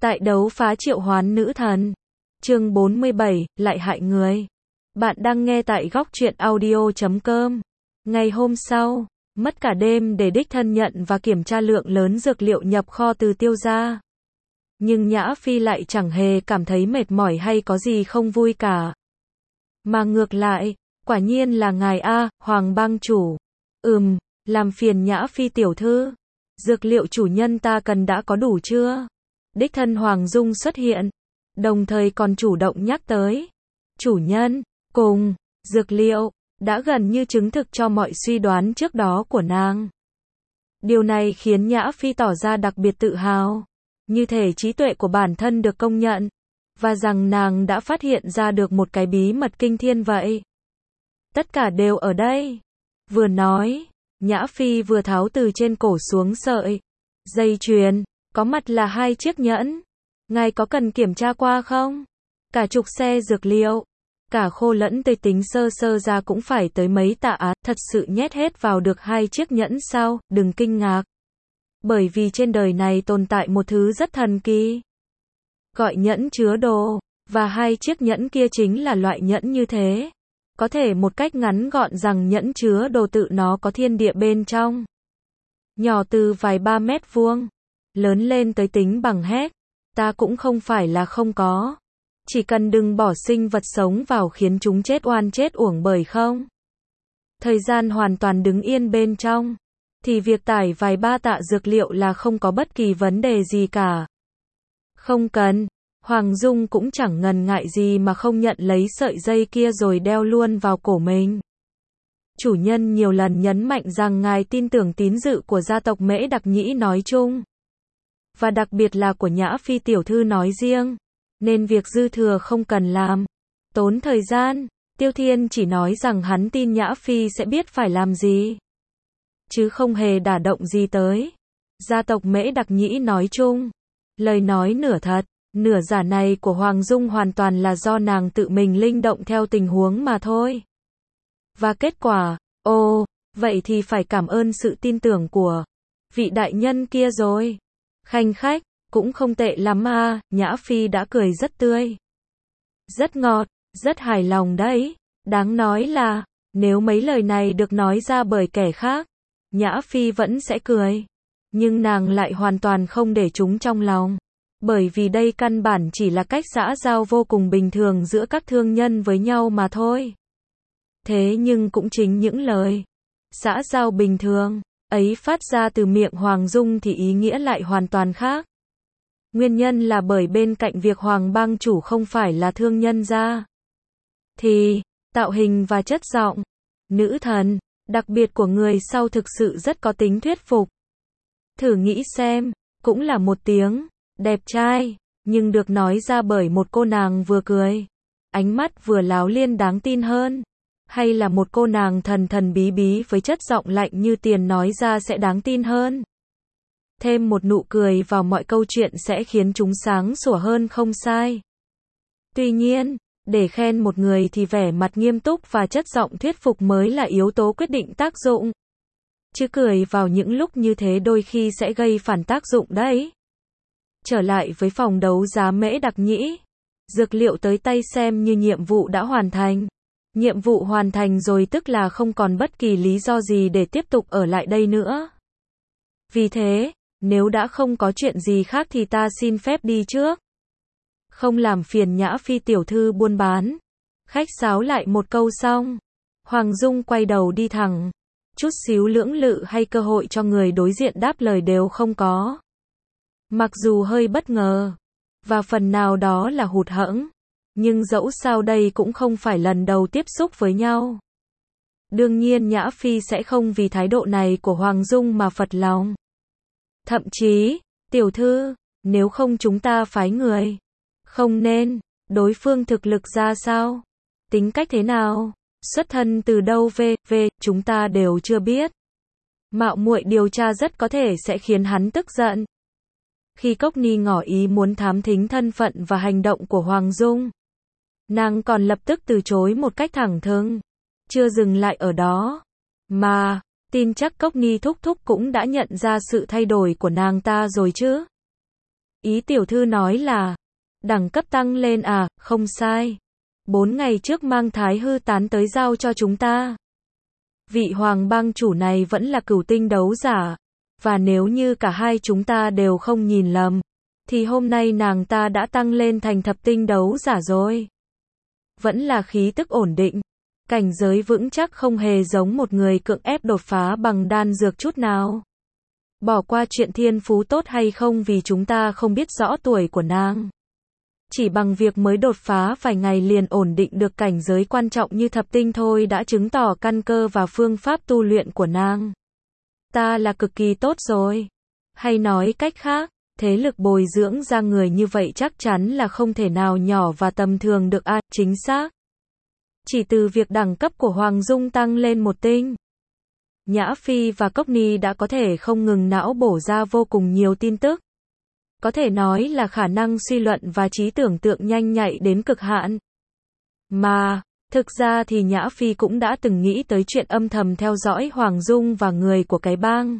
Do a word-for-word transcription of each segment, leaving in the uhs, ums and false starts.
Tại đấu phá triệu hoán nữ thần. Chương bốn mươi bảy, lại hại người. Bạn đang nghe tại góc truyện audio chấm com. Ngày hôm sau, mất cả đêm để đích thân nhận và kiểm tra lượng lớn dược liệu nhập kho từ Tiêu gia. Nhưng Nhã Phi lại chẳng hề cảm thấy mệt mỏi hay có gì không vui cả. Mà ngược lại, quả nhiên là ngài A, Hoàng bang chủ. Ừm, làm phiền Nhã Phi tiểu thư. Dược liệu chủ nhân ta cần đã có đủ chưa? Đích thân Hoàng Dung xuất hiện, đồng thời còn chủ động nhắc tới. Chủ nhân, cùng, dược liệu, đã gần như chứng thực cho mọi suy đoán trước đó của nàng. Điều này khiến Nhã Phi tỏ ra đặc biệt tự hào, như thể trí tuệ của bản thân được công nhận, và rằng nàng đã phát hiện ra được một cái bí mật kinh thiên vậy. Tất cả đều ở đây. Vừa nói, Nhã Phi vừa tháo từ trên cổ xuống sợi dây chuyền, có mặt là hai chiếc nhẫn. Ngài có cần kiểm tra qua không? Cả chục xe dược liệu, cả khô lẫn tươi tính sơ sơ ra cũng phải tới mấy tạ á, thật sự nhét hết vào được hai chiếc nhẫn sao? Đừng kinh ngạc. Bởi vì trên đời này tồn tại một thứ rất thần kỳ, gọi nhẫn chứa đồ, và hai chiếc nhẫn kia chính là loại nhẫn như thế. Có thể một cách ngắn gọn rằng nhẫn chứa đồ tự nó có thiên địa bên trong. Nhỏ từ vài ba mét vuông, lớn lên tới tính bằng héc. Ta cũng không phải là không có. Chỉ cần đừng bỏ sinh vật sống vào khiến chúng chết oan chết uổng bởi không. Thời gian hoàn toàn đứng yên bên trong, thì việc tải vài ba tạ dược liệu là không có bất kỳ vấn đề gì cả. Không cần. Hoàng Dung cũng chẳng ngần ngại gì mà không nhận lấy sợi dây kia rồi đeo luôn vào cổ mình. Chủ nhân nhiều lần nhấn mạnh rằng ngài tin tưởng tín dự của gia tộc Mễ Đặc Nhĩ nói chung, và đặc biệt là của Nhã Phi tiểu thư nói riêng, nên việc dư thừa không cần làm. Tốn thời gian, Tiêu Thiên chỉ nói rằng hắn tin Nhã Phi sẽ biết phải làm gì, chứ không hề đả động gì tới gia tộc Mễ Đặc Nhĩ nói chung. Lời nói nửa thật, nửa giả này của Hoàng Dung hoàn toàn là do nàng tự mình linh động theo tình huống mà thôi. Và kết quả, ồ, vậy thì phải cảm ơn sự tin tưởng của vị đại nhân kia rồi. Khanh khách, cũng không tệ lắm à, Nhã Phi đã cười rất tươi. Rất ngọt, rất hài lòng đấy. Đáng nói là, nếu mấy lời này được nói ra bởi kẻ khác, Nhã Phi vẫn sẽ cười. Nhưng nàng lại hoàn toàn không để chúng trong lòng. Bởi vì đây căn bản chỉ là cách xã giao vô cùng bình thường giữa các thương nhân với nhau mà thôi. Thế nhưng cũng chính những lời xã giao bình thường ấy phát ra từ miệng Hoàng Dung thì ý nghĩa lại hoàn toàn khác. Nguyên nhân là bởi bên cạnh việc Hoàng bang chủ không phải là thương nhân ra, thì tạo hình và chất giọng nữ thần đặc biệt của người sau thực sự rất có tính thuyết phục. Thử nghĩ xem, cũng là một tiếng đẹp trai, nhưng được nói ra bởi một cô nàng vừa cười, ánh mắt vừa láo liên đáng tin hơn, hay là một cô nàng thần thần bí bí với chất giọng lạnh như tiền nói ra sẽ đáng tin hơn. Thêm một nụ cười vào mọi câu chuyện sẽ khiến chúng sáng sủa hơn không sai. Tuy nhiên, để khen một người thì vẻ mặt nghiêm túc và chất giọng thuyết phục mới là yếu tố quyết định tác dụng. Chứ cười vào những lúc như thế đôi khi sẽ gây phản tác dụng đấy. Trở lại với phòng đấu giá Mễ Đặc Nhĩ. Dược liệu tới tay xem như nhiệm vụ đã hoàn thành. Nhiệm vụ hoàn thành rồi tức là không còn bất kỳ lý do gì để tiếp tục ở lại đây nữa. Vì thế, nếu đã không có chuyện gì khác thì ta xin phép đi trước. Không làm phiền Nhã Phi tiểu thư buôn bán. Khách sáo lại một câu xong, Hoàng Dung quay đầu đi thẳng. Chút xíu lưỡng lự hay cơ hội cho người đối diện đáp lời đều không có. Mặc dù hơi bất ngờ, và phần nào đó là hụt hẫng, nhưng dẫu sao đây cũng không phải lần đầu tiếp xúc với nhau. Đương nhiên Nhã Phi sẽ không vì thái độ này của Hoàng Dung mà phật lòng. Thậm chí, tiểu thư, nếu không chúng ta phái người. Không nên, đối phương thực lực ra sao? Tính cách thế nào? Xuất thân từ đâu về, về, chúng ta đều chưa biết. Mạo muội điều tra rất có thể sẽ khiến hắn tức giận. Khi Cốc Ni ngỏ ý muốn thám thính thân phận và hành động của Hoàng Dung, nàng còn lập tức từ chối một cách thẳng thừng. Chưa dừng lại ở đó, mà, tin chắc Cốc Ni thúc thúc cũng đã nhận ra sự thay đổi của nàng ta rồi chứ. Ý tiểu thư nói là, đẳng cấp tăng lên à, không sai. Bốn ngày trước mang Thái Hư tán tới giao cho chúng ta. Vị hoàng bang chủ này vẫn là cửu tinh đấu giả. Và nếu như cả hai chúng ta đều không nhìn lầm, thì hôm nay nàng ta đã tăng lên thành thập tinh đấu giả rồi. Vẫn là khí tức ổn định. Cảnh giới vững chắc không hề giống một người cưỡng ép đột phá bằng đan dược chút nào. Bỏ qua chuyện thiên phú tốt hay không vì chúng ta không biết rõ tuổi của nàng. Chỉ bằng việc mới đột phá vài ngày liền ổn định được cảnh giới quan trọng như thập tinh thôi đã chứng tỏ căn cơ và phương pháp tu luyện của nàng. Ta là cực kỳ tốt rồi. Hay nói cách khác, thế lực bồi dưỡng ra người như vậy chắc chắn là không thể nào nhỏ và tầm thường được à, chính xác. Chỉ từ việc đẳng cấp của Hoàng Dung tăng lên một tinh, Nhã Phi và Cốc Ni đã có thể không ngừng não bổ ra vô cùng nhiều tin tức. Có thể nói là khả năng suy luận và trí tưởng tượng nhanh nhạy đến cực hạn. Mà, thực ra thì Nhã Phi cũng đã từng nghĩ tới chuyện âm thầm theo dõi Hoàng Dung và người của cái bang.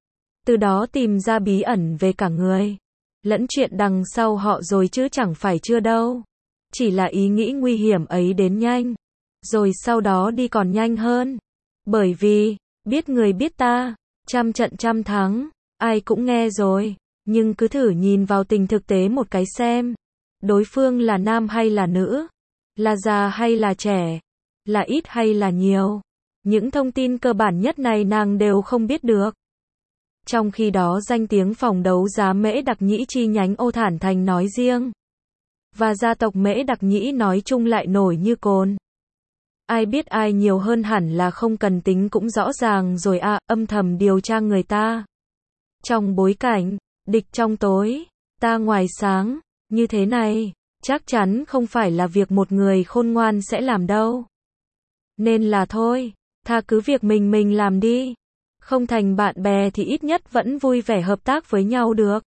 Từ đó tìm ra bí ẩn về cả người, lẫn chuyện đằng sau họ rồi chứ chẳng phải chưa đâu. Chỉ là ý nghĩ nguy hiểm ấy đến nhanh, rồi sau đó đi còn nhanh hơn. Bởi vì, biết người biết ta, trăm trận trăm thắng, ai cũng nghe rồi. Nhưng cứ thử nhìn vào tình thực tế một cái xem. Đối phương là nam hay là nữ? Là già hay là trẻ? Là ít hay là nhiều? Những thông tin cơ bản nhất này nàng đều không biết được. Trong khi đó danh tiếng phòng đấu giá Mễ Đặc Nhĩ chi nhánh Ô Thản Thành nói riêng, và gia tộc Mễ Đặc Nhĩ nói chung lại nổi như cồn. Ai biết ai nhiều hơn hẳn là không cần tính cũng rõ ràng rồi à, âm thầm điều tra người ta. Trong bối cảnh, địch trong tối, ta ngoài sáng, như thế này, chắc chắn không phải là việc một người khôn ngoan sẽ làm đâu. Nên là thôi, tha cứ việc mình mình làm đi. Không thành bạn bè thì ít nhất vẫn vui vẻ hợp tác với nhau được.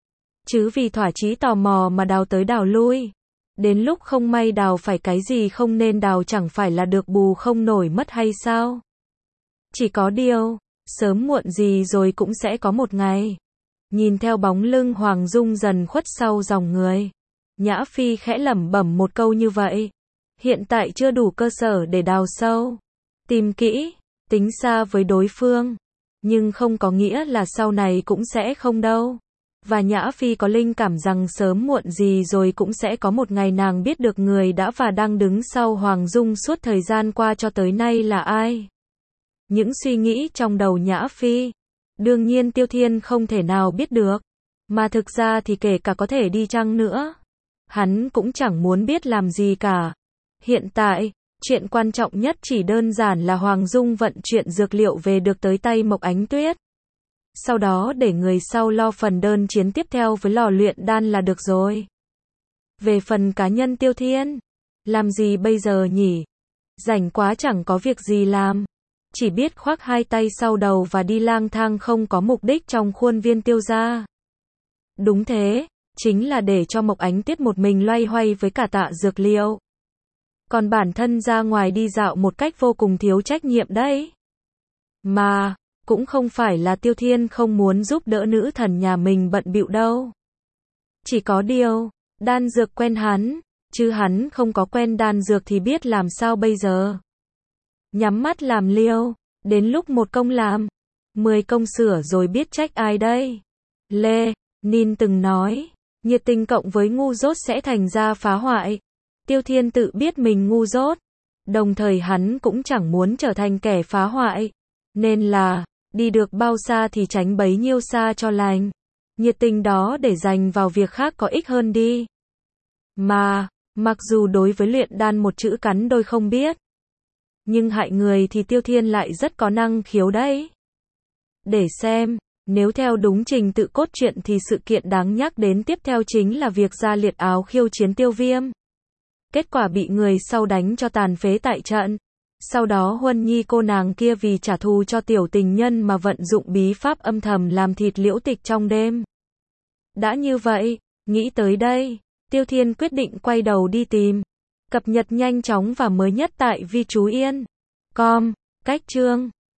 Chứ vì thỏa chí tò mò mà đào tới đào lui. Đến lúc không may đào phải cái gì không nên đào chẳng phải là được bù không nổi mất hay sao? Chỉ có điều, sớm muộn gì rồi cũng sẽ có một ngày. Nhìn theo bóng lưng Hoàng Dung dần khuất sau dòng người, Nhã Phi khẽ lẩm bẩm một câu như vậy. Hiện tại chưa đủ cơ sở để đào sâu, tìm kỹ, tính xa với đối phương. Nhưng không có nghĩa là sau này cũng sẽ không đâu. Và Nhã Phi có linh cảm rằng sớm muộn gì rồi cũng sẽ có một ngày nàng biết được người đã và đang đứng sau Hoàng Dung suốt thời gian qua cho tới nay là ai. Những suy nghĩ trong đầu Nhã Phi, đương nhiên Tiêu Thiên không thể nào biết được. Mà thực ra thì kể cả có thể đi chăng nữa, hắn cũng chẳng muốn biết làm gì cả. Hiện tại, chuyện quan trọng nhất chỉ đơn giản là Hoàng Dung vận chuyển dược liệu về được tới tay Mộc Ánh Tuyết. Sau đó để người sau lo phần đơn chiến tiếp theo với lò luyện đan là được rồi. Về phần cá nhân Tiêu Thiên, làm gì bây giờ nhỉ? Rảnh quá chẳng có việc gì làm. Chỉ biết khoác hai tay sau đầu và đi lang thang không có mục đích trong khuôn viên Tiêu gia. Đúng thế, chính là để cho Mộc Ánh Tuyết một mình loay hoay với cả tạ dược liệu. Còn bản thân ra ngoài đi dạo một cách vô cùng thiếu trách nhiệm đấy. Mà, cũng không phải là Tiêu Thiên không muốn giúp đỡ nữ thần nhà mình bận bịu đâu. Chỉ có điều, đan dược quen hắn, chứ hắn không có quen đan dược thì biết làm sao bây giờ. Nhắm mắt làm liêu, đến lúc một công làm, mười công sửa rồi biết trách ai đây. Lê Nin từng nói, nhiệt tình cộng với ngu dốt sẽ thành ra phá hoại. Tiêu Thiên tự biết mình ngu dốt, đồng thời hắn cũng chẳng muốn trở thành kẻ phá hoại. Nên là, đi được bao xa thì tránh bấy nhiêu xa cho lành. Nhiệt tình đó để dành vào việc khác có ích hơn đi. Mà, mặc dù đối với luyện đan một chữ cắn đôi không biết, nhưng hại người thì Tiêu Thiên lại rất có năng khiếu đấy. Để xem, nếu theo đúng trình tự cốt truyện thì sự kiện đáng nhắc đến tiếp theo chính là việc Gia Liệt Áo khiêu chiến Tiêu Viêm. Kết quả bị người sau đánh cho tàn phế tại trận. Sau đó Huân Nhi cô nàng kia vì trả thù cho tiểu tình nhân mà vận dụng bí pháp âm thầm làm thịt Liễu Tịch trong đêm. Đã như vậy, nghĩ tới đây, Tiêu Thiên quyết định quay đầu đi tìm. Cập nhật nhanh chóng và mới nhất tại vi chú yên chấm com, cách chương.